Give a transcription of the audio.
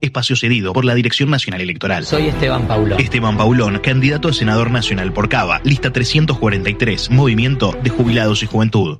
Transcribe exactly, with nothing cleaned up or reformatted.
Espacio cedido por la Dirección Nacional Electoral. Soy Esteban Paulón. Esteban Paulón, candidato a senador nacional por Cava, lista trescientos cuarenta y tres, Movimiento de Jubilados y Juventud.